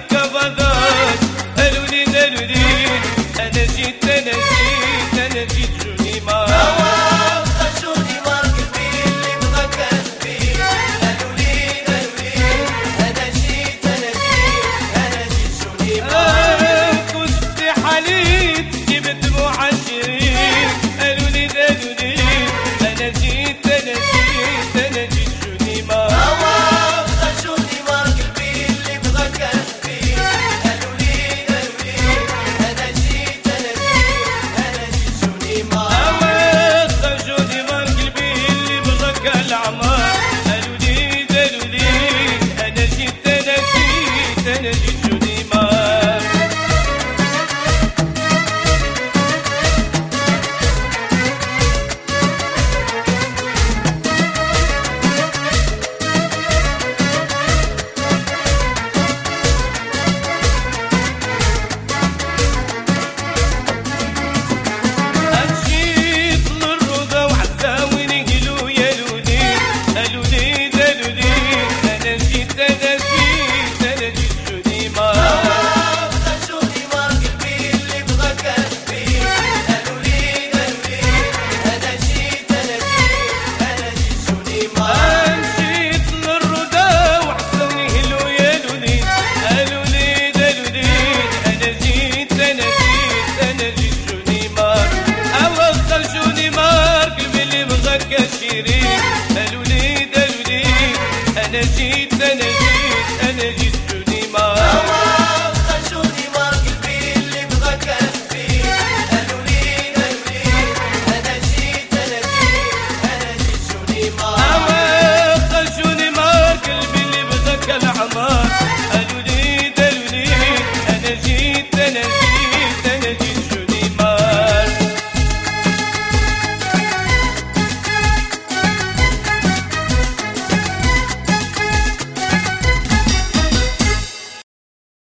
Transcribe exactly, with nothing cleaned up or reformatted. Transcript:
كبدات قالوا لي قالوا لي انا جيت انا جيت انا جيت جوني مار جوني مار قلبي اللي بغى قلبي قالوا لي قالوا لي انا جيت انا جيت انا جيت جوني مار كنت حليت جبت معشرين قالوا لي قالوا لي انا جيت انا جيت انا جيت جوني مار جوني مار قلبي اللي بغى قلبي قالوا لي قالوا لي انا جيت انا جيت انا جيت جوني مار جوني مار قلبي اللي بغاك العمار قالوا لي قالوا لي انا جيت انا جيت انا جيت جوني مار قالوا لي قالوا لي انا جيت انا جيت انا جيت جوني مار